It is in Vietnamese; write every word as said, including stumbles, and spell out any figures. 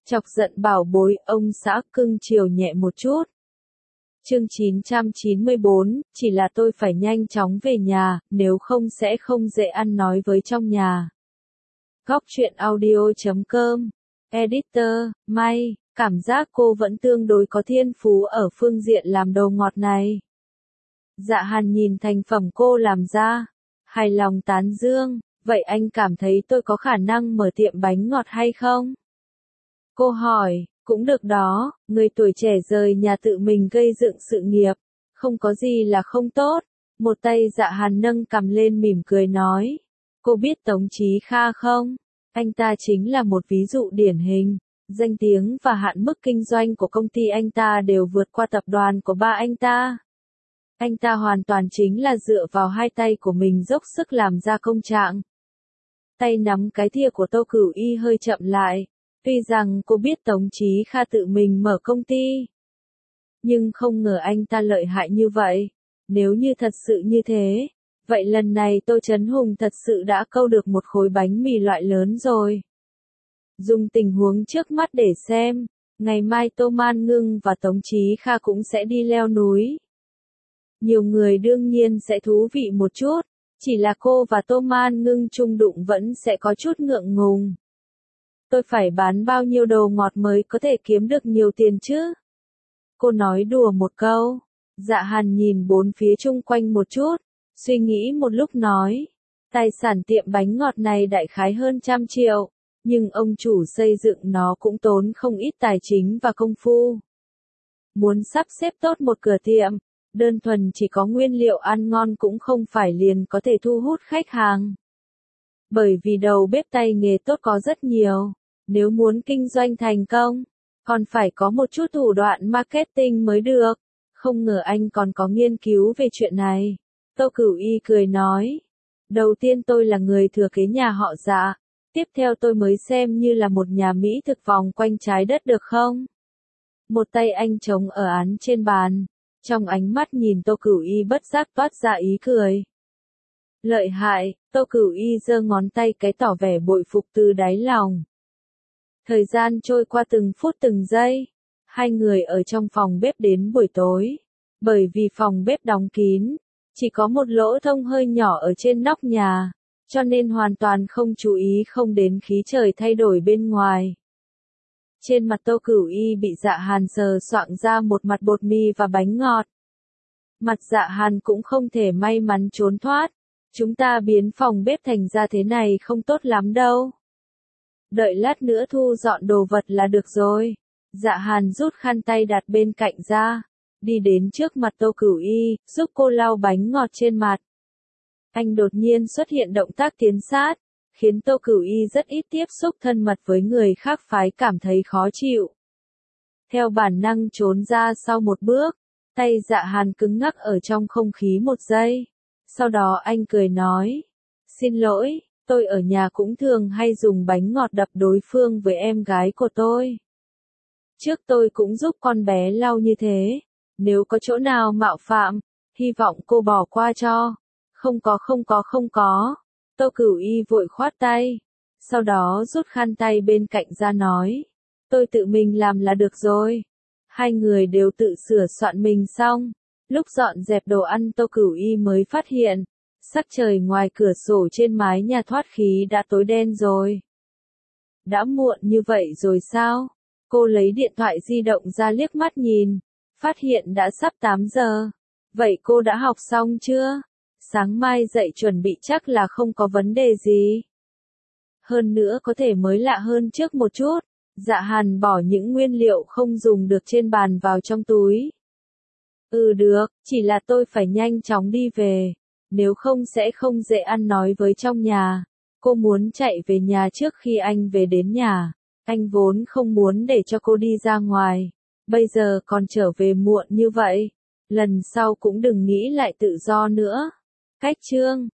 Chọc giận bảo bối, ông xã cưng chiều nhẹ một chút. Chương chín trăm chín mươi bốn, chỉ là tôi phải nhanh chóng về nhà, nếu không sẽ không dễ ăn nói với trong nhà. Góc truyện audio chấm com, Editor, May, cảm giác cô vẫn tương đối có thiên phú ở phương diện làm đồ ngọt này. Dạ Hàn nhìn thành phẩm cô làm ra, hài lòng tán dương, vậy anh cảm thấy tôi có khả năng mở tiệm bánh ngọt hay không? Cô hỏi, cũng được đó, người tuổi trẻ rời nhà tự mình gây dựng sự nghiệp, không có gì là không tốt. Một tay Dạ Hàn nâng cằm lên mỉm cười nói, cô biết Tống Chí Kha không? Anh ta chính là một ví dụ điển hình, danh tiếng và hạn mức kinh doanh của công ty anh ta đều vượt qua tập đoàn của ba anh ta. Anh ta hoàn toàn chính là dựa vào hai tay của mình dốc sức làm ra công trạng. Tay nắm cái thìa của Tô Cửu Y hơi chậm lại. Tuy rằng cô biết Tống Chí Kha tự mình mở công ty, nhưng không ngờ anh ta lợi hại như vậy. Nếu như thật sự như thế, vậy lần này Tô Chấn Hùng thật sự đã câu được một khối bánh mì loại lớn rồi. Dùng tình huống trước mắt để xem, ngày mai Tô Man Ngưng và Tống Chí Kha cũng sẽ đi leo núi. Nhiều người đương nhiên sẽ thú vị một chút, chỉ là cô và Tô Man Ngưng chung đụng vẫn sẽ có chút ngượng ngùng. Tôi phải bán bao nhiêu đồ ngọt mới có thể kiếm được nhiều tiền chứ? Cô nói đùa một câu. Dạ Hàn nhìn bốn phía chung quanh một chút, suy nghĩ một lúc nói. Tài sản tiệm bánh ngọt này đại khái hơn trăm triệu, nhưng ông chủ xây dựng nó cũng tốn không ít tài chính và công phu. Muốn sắp xếp tốt một cửa tiệm, đơn thuần chỉ có nguyên liệu ăn ngon cũng không phải liền có thể thu hút khách hàng. Bởi vì đầu bếp tay nghề tốt có rất nhiều, nếu muốn kinh doanh thành công, còn phải có một chút thủ đoạn marketing mới được. Không ngờ anh còn có nghiên cứu về chuyện này. Tô Cửu Y cười nói, đầu tiên tôi là người thừa kế nhà họ Dạ, tiếp theo tôi mới xem như là một nhà mỹ thực vòng quanh trái đất được không? Một tay anh chống ở án trên bàn, trong ánh mắt nhìn Tô Cửu Y bất giác toát ra ý cười. Lợi hại, Tô Cửu Y giơ ngón tay cái tỏ vẻ bội phục từ đáy lòng. Thời gian trôi qua từng phút từng giây, hai người ở trong phòng bếp đến buổi tối. Bởi vì phòng bếp đóng kín, chỉ có một lỗ thông hơi nhỏ ở trên nóc nhà, cho nên hoàn toàn không chú ý không đến khí trời thay đổi bên ngoài. Trên mặt Tô Cửu Y bị Dạ Hàn sờ soạng ra một mặt bột mì và bánh ngọt. Mặt Dạ Hàn cũng không thể may mắn trốn thoát. Chúng ta biến phòng bếp thành ra thế này không tốt lắm đâu. Đợi lát nữa thu dọn đồ vật là được rồi. Dạ Hàn rút khăn tay đặt bên cạnh ra, đi đến trước mặt Tô Cửu Y, giúp cô lau bánh ngọt trên mặt. Anh đột nhiên xuất hiện động tác tiến sát, khiến Tô Cửu Y rất ít tiếp xúc thân mật với người khác phái cảm thấy khó chịu. Theo bản năng trốn ra sau một bước, tay Dạ Hàn cứng ngắc ở trong không khí một giây. Sau đó anh cười nói, xin lỗi, tôi ở nhà cũng thường hay dùng bánh ngọt đập đối phương với em gái của tôi. Trước tôi cũng giúp con bé lau như thế, nếu có chỗ nào mạo phạm, hy vọng cô bỏ qua cho. Không có không có không có. Tô Cửu Y vội khoát tay, sau đó rút khăn tay bên cạnh ra nói, tôi tự mình làm là được rồi. Hai người đều tự sửa soạn mình xong. Lúc dọn dẹp đồ ăn Tô Cửu Y mới phát hiện, sắc trời ngoài cửa sổ trên mái nhà thoát khí đã tối đen rồi. Đã muộn như vậy rồi sao? Cô lấy điện thoại di động ra liếc mắt nhìn, phát hiện đã sắp tám giờ. Vậy cô đã học xong chưa? Sáng mai dậy chuẩn bị chắc là không có vấn đề gì. Hơn nữa có thể mới lạ hơn trước một chút. Dạ Hàn bỏ những nguyên liệu không dùng được trên bàn vào trong túi. Ừ được, chỉ là tôi phải nhanh chóng đi về, nếu không sẽ không dễ ăn nói với trong nhà. Cô muốn chạy về nhà trước khi anh về đến nhà. Anh vốn không muốn để cho cô đi ra ngoài, bây giờ còn trở về muộn như vậy. Lần sau cũng đừng nghĩ lại tự do nữa. Cách chương